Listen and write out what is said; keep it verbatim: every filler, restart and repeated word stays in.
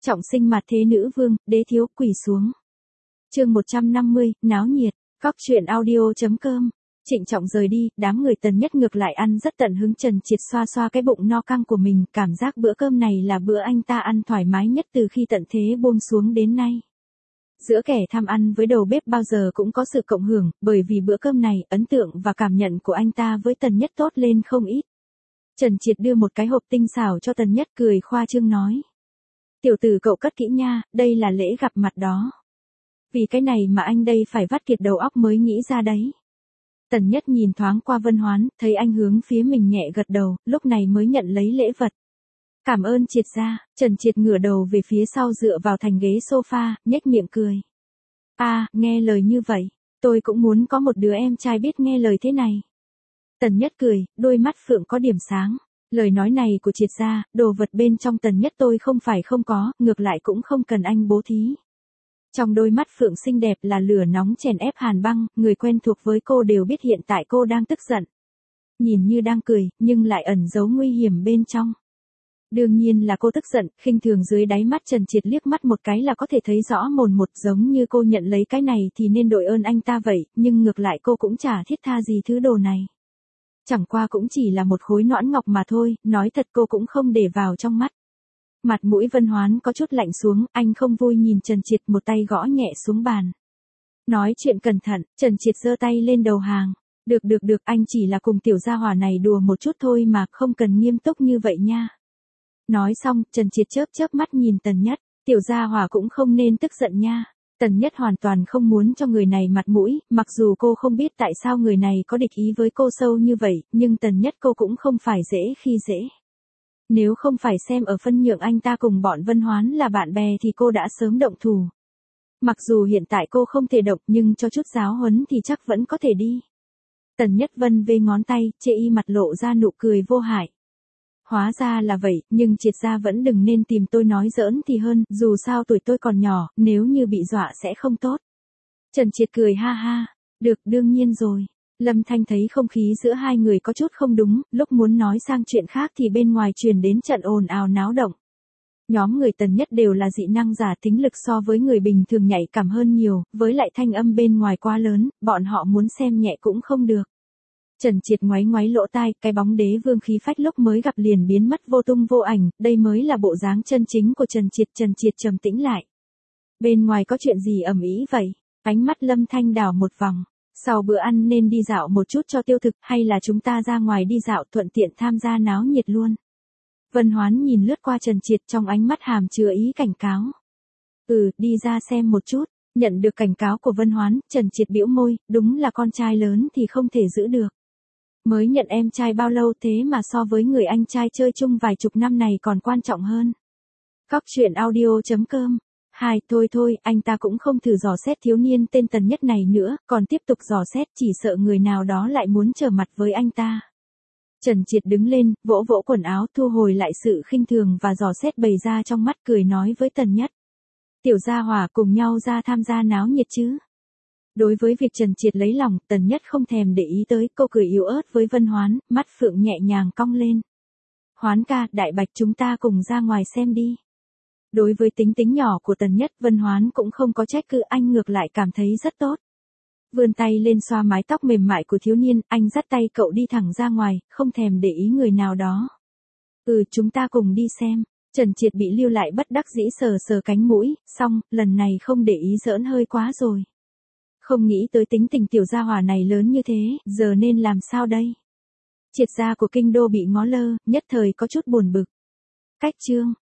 Trọng sinh mặt thế nữ vương, đế thiếu quỳ xuống. Chương một trăm năm mươi, náo nhiệt, góc truyện audio.com. Trịnh Trọng rời đi, đám người Tần Nhất ngược lại ăn rất tận hứng. Trần Triệt xoa xoa cái bụng no căng của mình, cảm giác bữa cơm này là bữa anh ta ăn thoải mái nhất từ khi tận thế buông xuống đến nay. Giữa kẻ tham ăn với đầu bếp bao giờ cũng có sự cộng hưởng, bởi vì bữa cơm này, ấn tượng và cảm nhận của anh ta với Tần Nhất tốt lên không ít. Trần Triệt đưa một cái hộp tinh xảo cho Tần Nhất, cười khoa trương nói. Tiểu tử cậu cất kỹ nha, đây là lễ gặp mặt đó. Vì cái này mà anh đây phải vắt kiệt đầu óc mới nghĩ ra đấy. Tần Nhất nhìn thoáng qua Vân Hoán, thấy anh hướng phía mình nhẹ gật đầu, lúc này mới nhận lấy lễ vật. Cảm ơn Triệt gia. Trần Triệt ngửa đầu về phía sau dựa vào thành ghế sofa, nhếch miệng cười. À, nghe lời như vậy, tôi cũng muốn có một đứa em trai biết nghe lời thế này. Tần Nhất cười, đôi mắt phượng có điểm sáng. Lời nói này của Triệt gia, đồ vật bên trong Tần Nhất tôi không phải không có, ngược lại cũng không cần anh bố thí. Trong đôi mắt phượng xinh đẹp là lửa nóng chèn ép hàn băng, người quen thuộc với cô đều biết hiện tại cô đang tức giận. Nhìn như đang cười, nhưng lại ẩn giấu nguy hiểm bên trong. Đương nhiên là cô tức giận, khinh thường dưới đáy mắt Trần Triệt liếc mắt một cái là có thể thấy rõ mồn một, giống như cô nhận lấy cái này thì nên đội ơn anh ta vậy, nhưng ngược lại cô cũng chả thiết tha gì thứ đồ này. Chẳng qua cũng chỉ là một khối nõn ngọc mà thôi, nói thật cô cũng không để vào trong mắt. Mặt mũi Vân Hoán có chút lạnh xuống, anh không vui nhìn Trần Triệt, một tay gõ nhẹ xuống bàn. Nói chuyện cẩn thận, Trần Triệt giơ tay lên đầu hàng. Được được được, anh chỉ là cùng tiểu gia hỏa này đùa một chút thôi mà, không cần nghiêm túc như vậy nha. Nói xong, Trần Triệt chớp chớp mắt nhìn Tần Nhất, tiểu gia hỏa cũng không nên tức giận nha. Tần Nhất hoàn toàn không muốn cho người này mặt mũi, mặc dù cô không biết tại sao người này có địch ý với cô sâu như vậy, nhưng Tần Nhất cô cũng không phải dễ khi dễ. Nếu không phải xem ở phân nhượng anh ta cùng bọn Vân Hoán là bạn bè thì cô đã sớm động thủ. Mặc dù hiện tại cô không thể động nhưng cho chút giáo huấn thì chắc vẫn có thể đi. Tần Nhất vân vê ngón tay, chê y mặt lộ ra nụ cười vô hại. Hóa ra là vậy, nhưng Triệt gia vẫn đừng nên tìm tôi nói giỡn thì hơn, dù sao tuổi tôi còn nhỏ, nếu như bị dọa sẽ không tốt. Trần Triệt cười ha ha, được, đương nhiên rồi. Lâm Thanh thấy không khí giữa hai người có chút không đúng, lúc muốn nói sang chuyện khác thì bên ngoài truyền đến trận ồn ào náo động. Nhóm người Tần Nhất đều là dị năng giả, tính lực so với người bình thường nhạy cảm hơn nhiều, với lại thanh âm bên ngoài quá lớn, bọn họ muốn xem nhẹ cũng không được. Trần Triệt ngoáy ngoáy lỗ tai, cái bóng đế vương khí phách lúc mới gặp liền biến mất vô tung vô ảnh, đây mới là bộ dáng chân chính của Trần Triệt. Trần Triệt trầm tĩnh lại. Bên ngoài có chuyện gì ầm ĩ vậy? Ánh mắt Lâm Thanh đảo một vòng. Sau bữa ăn nên đi dạo một chút cho tiêu thực, hay là chúng ta ra ngoài đi dạo thuận tiện tham gia náo nhiệt luôn. Vân Hoán nhìn lướt qua Trần Triệt, trong ánh mắt hàm chứa ý cảnh cáo. Ừ, đi ra xem một chút. Nhận được cảnh cáo của Vân Hoán, Trần Triệt bĩu môi, đúng là con trai lớn thì không thể giữ được. Mới nhận em trai bao lâu thế mà so với người anh trai chơi chung vài chục năm này còn quan trọng hơn. Góc truyện audio.com. Hai, thôi thôi, anh ta cũng không thử dò xét thiếu niên tên Tần Nhất này nữa, còn tiếp tục dò xét, chỉ sợ người nào đó lại muốn trở mặt với anh ta. Trần Triệt đứng lên, vỗ vỗ quần áo, thu hồi lại sự khinh thường và dò xét bày ra trong mắt, cười nói với Tần Nhất. Tiểu gia hỏa cùng nhau ra tham gia náo nhiệt chứ. Đối với việc Trần Triệt lấy lòng, Tần Nhất không thèm để ý tới, cô cười yếu ớt với Vân Hoán, mắt phượng nhẹ nhàng cong lên. Hoán ca, Đại Bạch chúng ta cùng ra ngoài xem đi. Đối với tính tính nhỏ của Tần Nhất, Vân Hoán cũng không có trách cứ, anh ngược lại cảm thấy rất tốt. Vươn tay lên xoa mái tóc mềm mại của thiếu niên, anh dắt tay cậu đi thẳng ra ngoài, không thèm để ý người nào đó. Ừ, chúng ta cùng đi xem. Trần Triệt bị lưu lại bất đắc dĩ sờ sờ cánh mũi, xong, lần này không để ý giỡn hơi quá rồi. Không nghĩ tới tính tình tiểu gia hỏa này lớn như thế, giờ nên làm sao đây? Triệt gia của kinh đô bị ngó lơ, nhất thời có chút buồn bực. Cách chương.